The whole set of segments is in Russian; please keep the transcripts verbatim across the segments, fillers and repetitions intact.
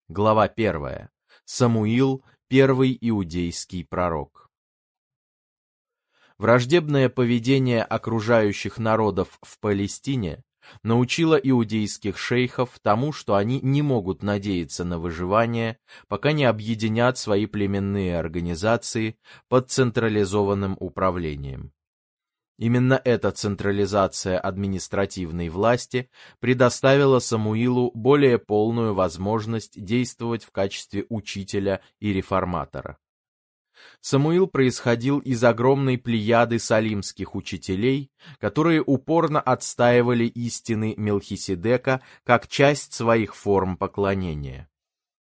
Глава первая. Самуил, первый иудейский пророк. Враждебное поведение окружающих народов в Палестине научило иудейских шейхов тому, что они не могут надеяться на выживание, пока не объединят свои племенные организации под централизованным управлением. Именно эта централизация административной власти предоставила Самуилу более полную возможность действовать в качестве учителя и реформатора. Самуил происходил из огромной плеяды салимских учителей, которые упорно отстаивали истины Мелхиседека как часть своих форм поклонения.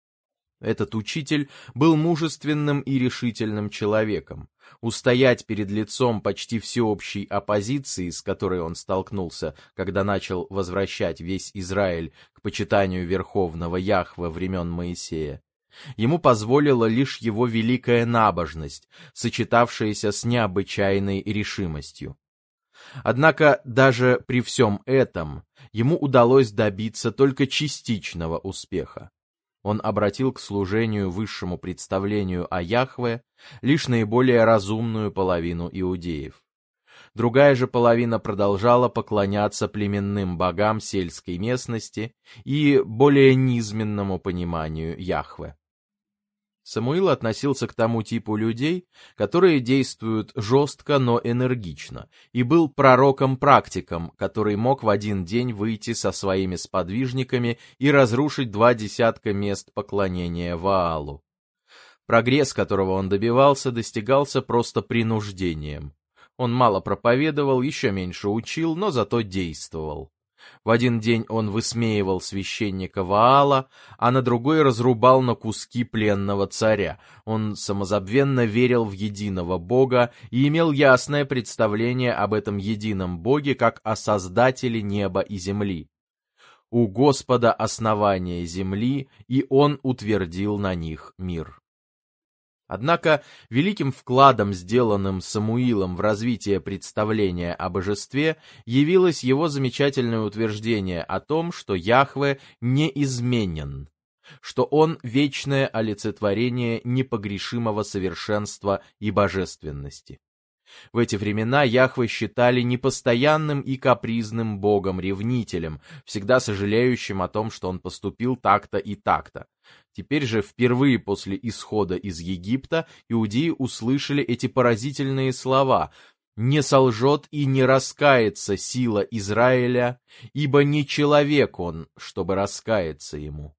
Этот учитель был мужественным и решительным человеком. Устоять перед лицом почти всеобщей оппозиции, с которой он столкнулся, когда начал возвращать весь Израиль к почитанию верховного Яхве времен Моисея, ему позволила лишь его великая набожность, сочетавшаяся с необычайной решимостью. Однако даже при всем этом ему удалось добиться только частичного успеха. Он обратил к служению высшему представлению о Яхве лишь наиболее разумную половину иудеев. Другая же половина продолжала поклоняться племенным богам сельской местности и более низменному пониманию Яхве. Самуил относился к тому типу людей, которые действуют жестко, но энергично, и был пророком-практиком, который мог в один день выйти со своими сподвижниками и разрушить два десятка мест поклонения Ваалу. Прогресс, которого он добивался, достигался просто принуждением. Он мало проповедовал, еще меньше учил, но зато действовал. В один день он высмеивал священника Ваала, а на другой разрубал на куски пленного царя. Он самозабвенно верил в единого Бога и имел ясное представление об этом едином Боге как о Создателе неба и земли. У Господа основание земли, и Он утвердил на них мир. Однако великим вкладом, сделанным Самуилом в развитие представления о божестве, явилось его замечательное утверждение о том, что Яхве неизменен, что он вечное олицетворение непогрешимого совершенства и божественности. В эти времена Яхве считали непостоянным и капризным богом-ревнителем, всегда сожалеющим о том, что он поступил так-то и так-то. Теперь же впервые после исхода из Египта иудеи услышали эти поразительные слова: «Не солжет и не раскается сила Израиля, ибо не человек он, чтобы раскаяться ему».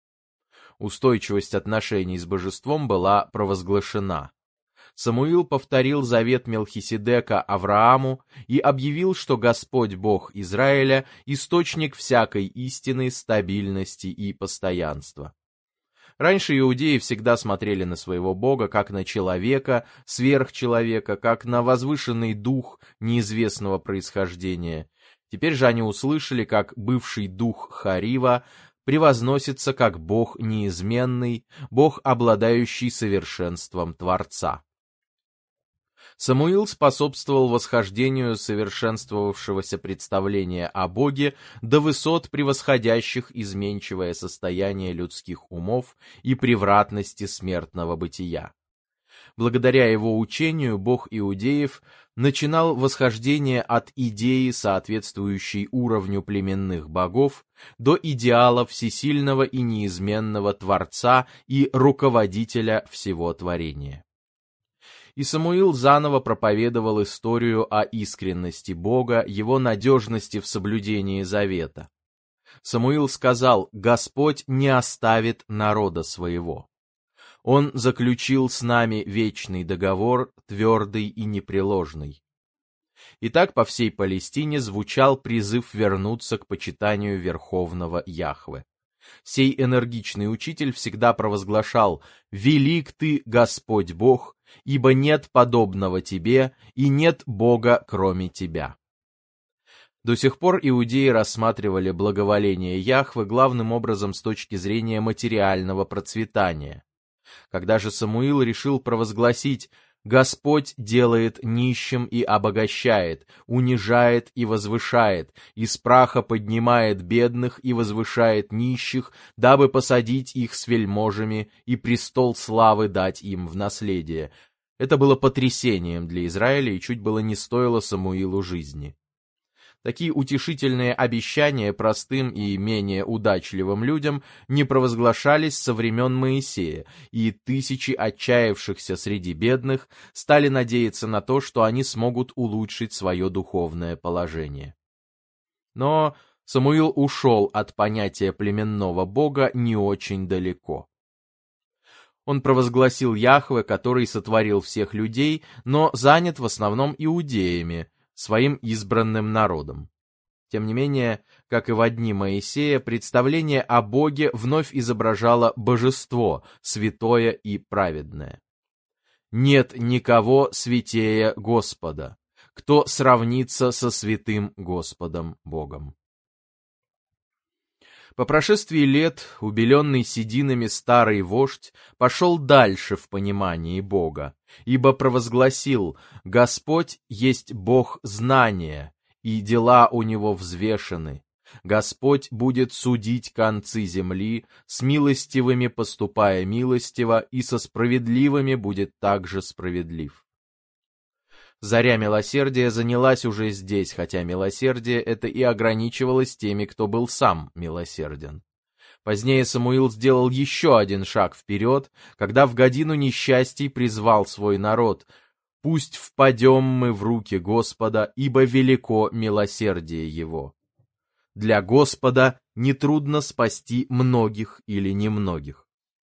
Устойчивость отношений с божеством была провозглашена. Самуил повторил завет Мелхиседека Аврааму и объявил, что Господь Бог Израиля — источник всякой истины, стабильности и постоянства. Раньше иудеи всегда смотрели на своего Бога как на человека, сверхчеловека, как на возвышенный дух неизвестного происхождения. Теперь же они услышали, как бывший дух Харива превозносится как Бог неизменный, Бог, обладающий совершенством Творца. Самуил способствовал восхождению совершенствовавшегося представления о Боге до высот, превосходящих изменчивое состояние людских умов и превратности смертного бытия. Благодаря его учению Бог иудеев начинал восхождение от идеи, соответствующей уровню племенных богов, до идеала всесильного и неизменного Творца и руководителя всего творения. И Самуил заново проповедовал историю о искренности Бога, его надежности в соблюдении завета. Самуил сказал: «Господь не оставит народа своего. Он заключил с нами вечный договор, твердый и непреложный». И так по всей Палестине звучал призыв вернуться к почитанию верховного Яхве. Сей энергичный учитель всегда провозглашал: «Велик ты, Господь Бог, ибо нет подобного тебе, и нет Бога, кроме тебя». До сих пор иудеи рассматривали благоволение Яхве главным образом с точки зрения материального процветания. Когда же Самуил решил провозгласить: Господь делает нищим и обогащает, унижает и возвышает, из праха поднимает бедных и возвышает нищих, дабы посадить их с вельможами и престол славы дать им в наследие». Это было потрясением для Израиля и чуть было не стоило Самуилу жизни. Такие утешительные обещания простым и менее удачливым людям не провозглашались со времен Моисея, и тысячи отчаявшихся среди бедных стали надеяться на то, что они смогут улучшить свое духовное положение. Но Самуил ушел от понятия племенного бога не очень далеко. Он провозгласил Яхве, который сотворил всех людей, но занят в основном иудеями, своим избранным народом. Тем не менее, как и в дни Моисея, представление о Боге вновь изображало божество, святое и праведное. «Нет никого святее Господа, кто сравнится со святым Господом Богом». По прошествии лет, убеленный сединами старый вождь пошел дальше в понимании Бога, ибо провозгласил: «Господь есть Бог знания, и дела у него взвешены. Господь будет судить концы земли, с милостивыми поступая милостиво, и со справедливыми будет также справедлив». Заря милосердия занялась уже здесь, хотя милосердие это и ограничивалось теми, кто был сам милосерден. Позднее Самуил сделал еще один шаг вперед, когда в годину несчастий призвал свой народ: «Пусть впадем мы в руки Господа, ибо велико милосердие Его». Для Господа нетрудно спасти многих или немногих.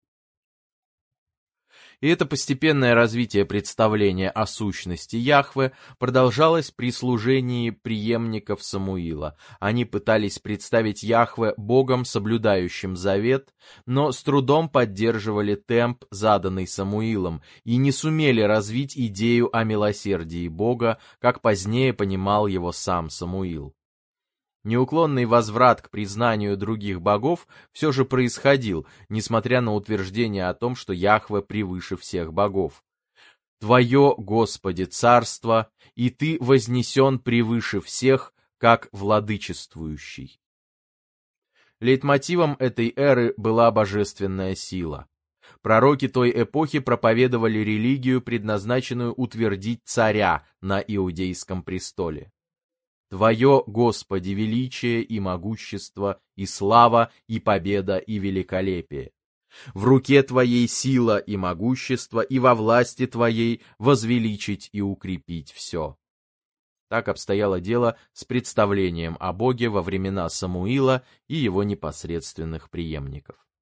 И это постепенное развитие представления о сущности Яхве продолжалось при служении преемников Самуила. Они пытались представить Яхве Богом, соблюдающим завет, но с трудом поддерживали темп, заданный Самуилом, и не сумели развить идею о милосердии Бога, как позднее понимал его сам Самуил. Неуклонный возврат к признанию других богов все же происходил, несмотря на утверждение о том, что Яхве превыше всех богов. «Твое, Господи, царство, и Ты вознесен превыше всех, как владычествующий». Лейтмотивом этой эры была божественная сила. Пророки той эпохи проповедовали религию, предназначенную утвердить царя на иудейском престоле. Твое, Господи, величие и могущество, и слава, и победа, и великолепие. В руке Твоей сила и могущество, и во власти Твоей возвеличить и укрепить все. Так обстояло дело с представлением о Боге во времена Самуила и его непосредственных преемников.